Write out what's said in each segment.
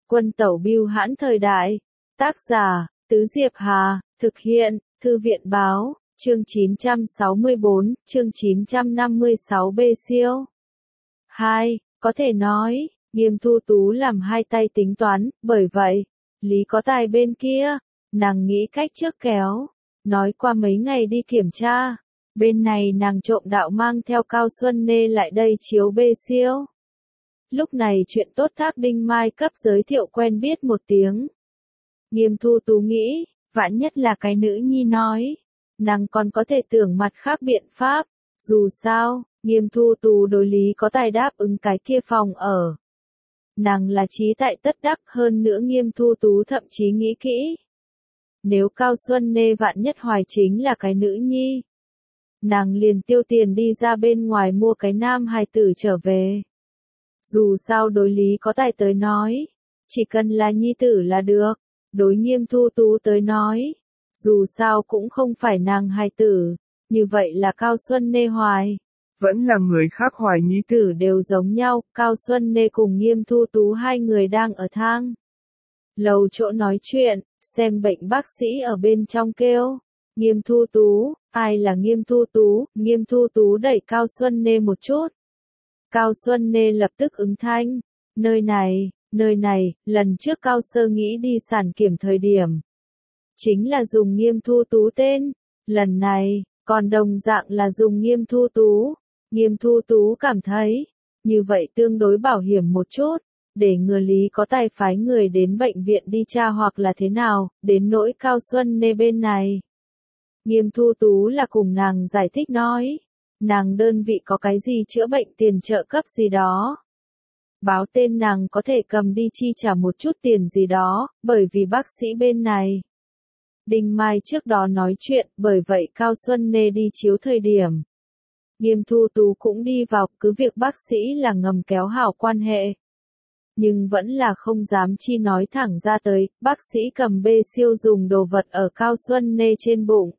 Quân tẩu bưu hãn thời đại. Tác giả, Tứ Diệp Hà, thực hiện, Thư viện báo, chương 964, chương 956 B siêu. 2. Có thể nói, Nghiêm Thu Tú làm hai tay tính toán, bởi vậy, Lý Có Tài bên kia, nàng nghĩ cách trước kéo, nói qua mấy ngày đi kiểm tra, bên này nàng trộm đạo mang theo Cao Xuân Nê lại đây chiếu B siêu. Lúc này chuyện tốt Thác Đinh Mai cấp giới thiệu quen biết một tiếng. Nghiêm Thu Tú nghĩ, vạn nhất là cái nữ nhi nói, nàng còn có thể tưởng mặt khác biện pháp, dù sao, Nghiêm Thu Tú đối Lý Có Tài đáp ứng cái kia phòng ở. Nàng là trí tại tất đắc, hơn nữa Nghiêm Thu Tú thậm chí nghĩ kỹ. Nếu Cao Xuân Nê vạn nhất hoài chính là cái nữ nhi, nàng liền tiêu tiền đi ra bên ngoài mua cái nam hài tử trở về. Dù sao đối Lý Có Tài tới nói, chỉ cần là nhi tử là được, đối Nghiêm Thu Tú tới nói, dù sao cũng không phải nàng hài tử, như vậy là Cao Xuân Nê hoài. Vẫn là người khác hoài nhi tử đều giống nhau, Cao Xuân Nê cùng Nghiêm Thu Tú hai người đang ở thang lầu chỗ nói chuyện, xem bệnh bác sĩ ở bên trong kêu. Nghiêm Thu Tú, ai là Nghiêm Thu Tú? Nghiêm Thu Tú đẩy Cao Xuân Nê một chút. Cao Xuân Nê lập tức ứng thanh, nơi này, lần trước Cao Sơ nghĩ đi sản kiểm thời điểm. Chính là dùng Nghiêm Thu Tú tên, lần này, còn đồng dạng là dùng Nghiêm Thu Tú. Nghiêm Thu Tú cảm thấy, như vậy tương đối bảo hiểm một chút, để ngừa Lý Có Tài phái người đến bệnh viện đi tra hoặc là thế nào, đến nỗi Cao Xuân Nê bên này. Nghiêm Thu Tú là cùng nàng giải thích nói, nàng đơn vị có cái gì chữa bệnh tiền trợ cấp gì đó. Báo tên nàng có thể cầm đi chi trả một chút tiền gì đó, bởi vì bác sĩ bên này. Đinh Mai trước đó nói chuyện, bởi vậy Cao Xuân Nê đi chiếu thời điểm. Nghiêm Thu Tú cũng đi vào, cứ việc bác sĩ là ngầm kéo hảo quan hệ. Nhưng vẫn là không dám chi nói thẳng ra tới, bác sĩ cầm B siêu dùng đồ vật ở Cao Xuân Nê trên bụng.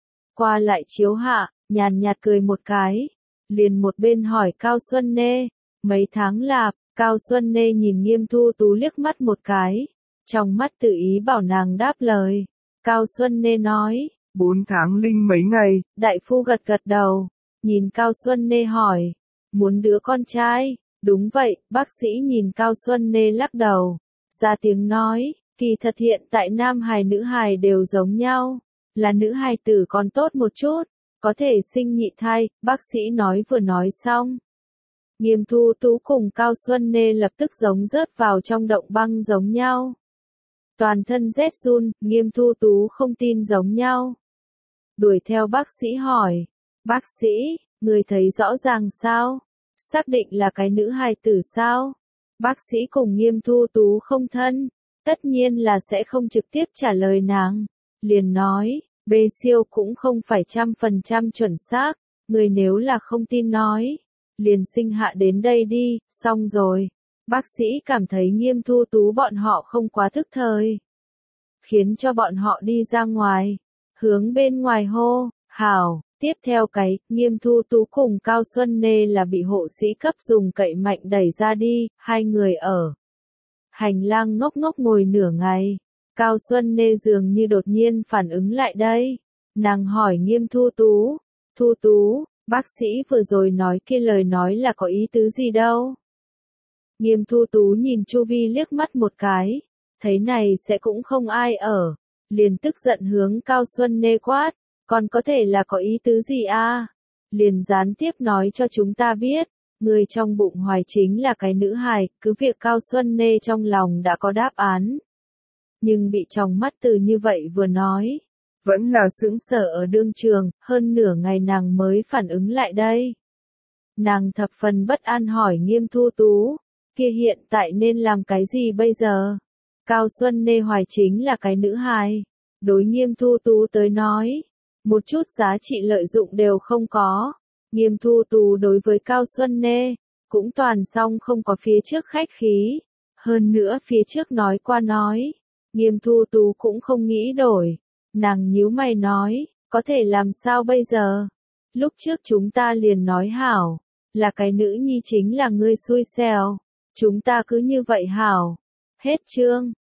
Qua lại chiếu hạ, nhàn nhạt cười một cái, liền một bên hỏi Cao Xuân Nê, mấy tháng lạp. Cao Xuân Nê nhìn Nghiêm Thu Tú liếc mắt một cái, trong mắt tự ý bảo nàng đáp lời. Cao Xuân Nê nói, 4 tháng linh mấy ngày. Đại phu gật gật đầu, nhìn Cao Xuân Nê hỏi, muốn đứa con trai? Đúng vậy, bác sĩ nhìn Cao Xuân Nê lắc đầu, ra tiếng nói, kỳ thật hiện tại nam hài nữ hài đều giống nhau, là nữ hài tử còn tốt một chút, có thể sinh nhị thai, bác sĩ nói vừa nói xong. Nghiêm Thu Tú cùng Cao Xuân Nê lập tức giống rớt vào trong động băng giống nhau. Toàn thân rét run, Nghiêm Thu Tú không tin giống nhau. Đuổi theo bác sĩ hỏi, bác sĩ, người thấy rõ ràng sao? Xác định là cái nữ hài tử sao? Bác sĩ cùng Nghiêm Thu Tú không thân, tất nhiên là sẽ không trực tiếp trả lời nàng. Liền nói, B siêu cũng không phải 100% chuẩn xác, người nếu là không tin nói. Liền sinh hạ đến đây đi, xong rồi. Bác sĩ cảm thấy Nghiêm Thu Tú bọn họ không quá thức thời. Khiến cho bọn họ đi ra ngoài. Hướng bên ngoài hô, hảo. Tiếp theo Nghiêm Thu Tú cùng Cao Xuân Nê là bị hộ sĩ cấp dùng cậy mạnh đẩy ra đi, hai người ở hành lang ngốc ngốc ngồi nửa ngày. Cao Xuân Nê dường như đột nhiên phản ứng lại đây. Nàng hỏi Nghiêm Thu Tú, bác sĩ vừa rồi nói kia lời nói là có ý tứ gì đâu? Nghiêm Thu Tú nhìn chu vi liếc mắt một cái, thấy này sẽ cũng không ai ở, liền tức giận hướng Cao Xuân Nê quát, còn có thể là có ý tứ gì a? Liền gián tiếp nói cho chúng ta biết, người trong bụng hoài chính là cái nữ hài, cứ việc Cao Xuân Nê trong lòng đã có đáp án. Nhưng bị trong mắt từ như vậy vừa nói. Vẫn là sững sờ ở đương trường, hơn nửa ngày nàng mới phản ứng lại đây. Nàng thập phần bất an hỏi Nghiêm Thu Tú, kia hiện tại nên làm cái gì bây giờ? Cao Xuân Nê hoài chính là cái nữ hài. Đối Nghiêm Thu Tú tới nói, một chút giá trị lợi dụng đều không có. Nghiêm Thu Tú đối với Cao Xuân Nê, cũng toàn xong không có phía trước khách khí. Hơn nữa phía trước nói qua nói, Nghiêm Thu Tú cũng không nghĩ đổi. Nàng nhíu mày nói, có thể làm sao bây giờ? Lúc trước chúng ta liền nói hảo, là cái nữ nhi chính là ngươi xui xẻo. Chúng ta cứ như vậy hảo. Hết chương.